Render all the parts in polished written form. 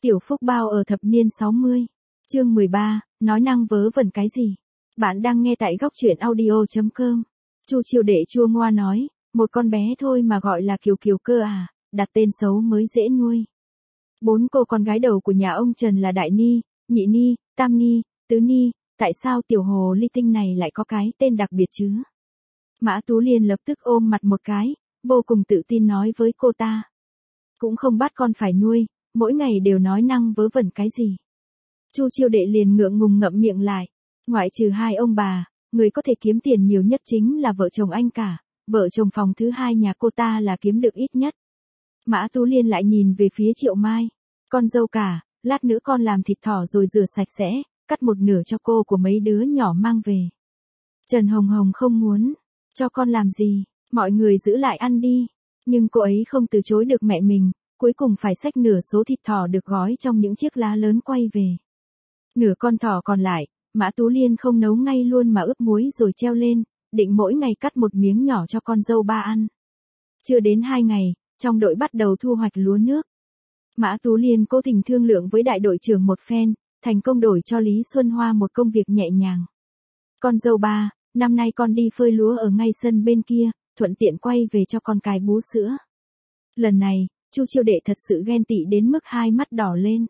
Tiểu Phúc Bao ở thập niên 60. Chương 13, nói năng vớ vẩn cái gì? Bạn đang nghe tại góc truyện audio.com. Chu Chiêu Đệ chua ngoa nói, một con bé thôi mà gọi là Kiều Kiều cơ à, đặt tên xấu mới dễ nuôi. 4 cô con gái đầu của nhà ông Trần là Đại Ni, Nhị Ni, Tam Ni, Tứ Ni, tại sao tiểu hồ ly tinh này lại có cái tên đặc biệt chứ? Mã Tú Liên lập tức ôm mặt một cái, vô cùng tự tin nói với cô ta. Cũng không bắt con phải nuôi, mỗi ngày đều nói năng vớ vẩn cái gì. Chu Chiêu Đệ liền ngượng ngùng ngậm miệng lại, ngoại trừ hai ông bà, người có thể kiếm tiền nhiều nhất chính là vợ chồng anh cả, vợ chồng phòng thứ hai nhà cô ta là kiếm được ít nhất. Mã Tú Liên lại nhìn về phía Triệu Mai, con dâu cả, lát nữa con làm thịt thỏ rồi rửa sạch sẽ, cắt một nửa cho cô của mấy đứa nhỏ mang về. Trần Hồng Hồng không muốn, cho con làm gì, mọi người giữ lại ăn đi, nhưng cô ấy không từ chối được mẹ mình, cuối cùng phải xách nửa số thịt thỏ được gói trong những chiếc lá lớn quay về. Nửa con thỏ còn lại, Mã Tú Liên không nấu ngay luôn mà ướp muối rồi treo lên, định mỗi ngày cắt một miếng nhỏ cho con dâu ba ăn. Chưa đến 2 ngày, trong đội bắt đầu thu hoạch lúa nước. Mã Tú Liên cố tình thương lượng với đại đội trưởng một phen, thành công đổi cho Lý Xuân Hoa một công việc nhẹ nhàng. Con dâu ba, năm nay con đi phơi lúa ở ngay sân bên kia, thuận tiện quay về cho con cái bú sữa. Lần này, Chu Chiêu Đệ thật sự ghen tị đến mức hai mắt đỏ lên.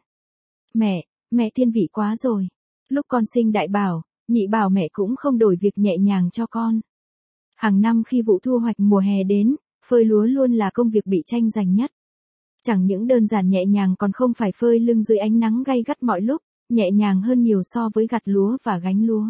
Mẹ thiên vị quá rồi. Lúc con sinh đại bảo, nhị bảo mẹ cũng không đổi việc nhẹ nhàng cho con. Hàng năm khi vụ thu hoạch mùa hè đến, phơi lúa luôn là công việc bị tranh giành nhất. Chẳng những đơn giản nhẹ nhàng còn không phải phơi lưng dưới ánh nắng gay gắt mọi lúc, nhẹ nhàng hơn nhiều so với gặt lúa và gánh lúa.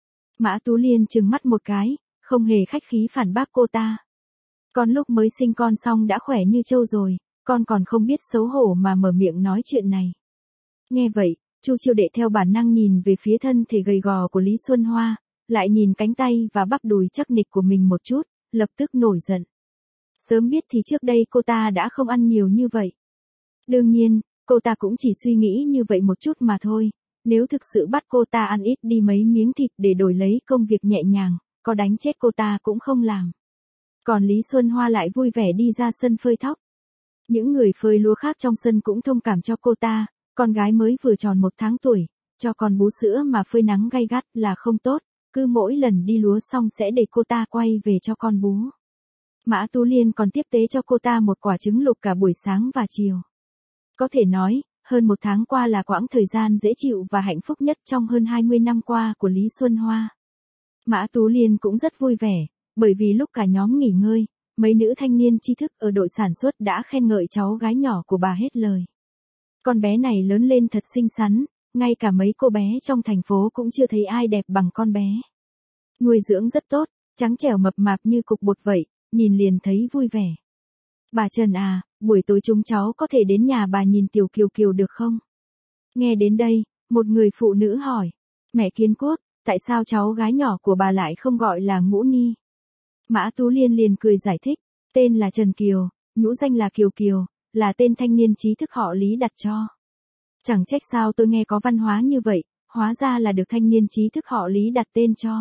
Mã Tú Liên trừng mắt một cái, không hề khách khí phản bác cô ta. Con lúc mới sinh con xong đã khỏe như trâu rồi, con còn không biết xấu hổ mà mở miệng nói chuyện này. Nghe vậy, Chu Chiêu Đệ theo bản năng nhìn về phía thân thể gầy gò của Lý Xuân Hoa, lại nhìn cánh tay và bắp đùi chắc nịch của mình một chút, lập tức nổi giận. Sớm biết thì trước đây cô ta đã không ăn nhiều như vậy. Đương nhiên, cô ta cũng chỉ suy nghĩ như vậy một chút mà thôi, nếu thực sự bắt cô ta ăn ít đi mấy miếng thịt để đổi lấy công việc nhẹ nhàng, có đánh chết cô ta cũng không làm. Còn Lý Xuân Hoa lại vui vẻ đi ra sân phơi thóc. Những người phơi lúa khác trong sân cũng thông cảm cho cô ta, con gái mới vừa tròn 1 tháng tuổi, cho con bú sữa mà phơi nắng gay gắt là không tốt, cứ mỗi lần đi lúa xong sẽ để cô ta quay về cho con bú. Mã Tú Liên còn tiếp tế cho cô ta một quả trứng luộc cả buổi sáng và chiều. Có thể nói, hơn 1 tháng qua là quãng thời gian dễ chịu và hạnh phúc nhất trong hơn 20 năm qua của Lý Xuân Hoa. Mã Tú Liên cũng rất vui vẻ, bởi vì lúc cả nhóm nghỉ ngơi, mấy nữ thanh niên tri thức ở đội sản xuất đã khen ngợi cháu gái nhỏ của bà hết lời. Con bé này lớn lên thật xinh xắn, ngay cả mấy cô bé trong thành phố cũng chưa thấy ai đẹp bằng con bé. Nuôi dưỡng rất tốt, trắng trẻo mập mạp như cục bột vậy, nhìn liền thấy vui vẻ. Bà Trần à, buổi tối chúng cháu có thể đến nhà bà nhìn Tiểu Kiều Kiều được không? Nghe đến đây, một người phụ nữ hỏi, mẹ Kiến Quốc, tại sao cháu gái nhỏ của bà lại không gọi là Ngũ Ni? Mã Tú Liên liền cười giải thích, tên là Trần Kiều, nhũ danh là Kiều Kiều, là tên thanh niên trí thức họ Lý đặt cho. Chẳng trách sao tôi nghe có văn hóa như vậy, hóa ra là được thanh niên trí thức họ Lý đặt tên cho.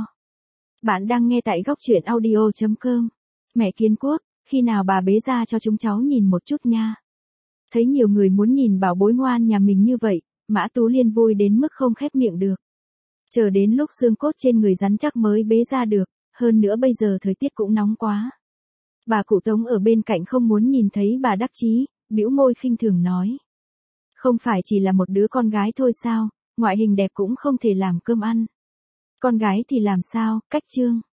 Bạn đang nghe tại góc truyện audio.com. Mẹ Kiến Quốc, khi nào bà bế ra cho chúng cháu nhìn một chút nha. Thấy nhiều người muốn nhìn bảo bối ngoan nhà mình như vậy, Mã Tú Liên vui đến mức không khép miệng được. Chờ đến lúc xương cốt trên người rắn chắc mới bế ra được, hơn nữa bây giờ thời tiết cũng nóng quá. Bà cụ Tống ở bên cạnh không muốn nhìn thấy bà đắc chí, bĩu môi khinh thường nói. Không phải chỉ là một đứa con gái thôi sao, ngoại hình đẹp cũng không thể làm cơm ăn. Con gái thì làm sao, cách trương.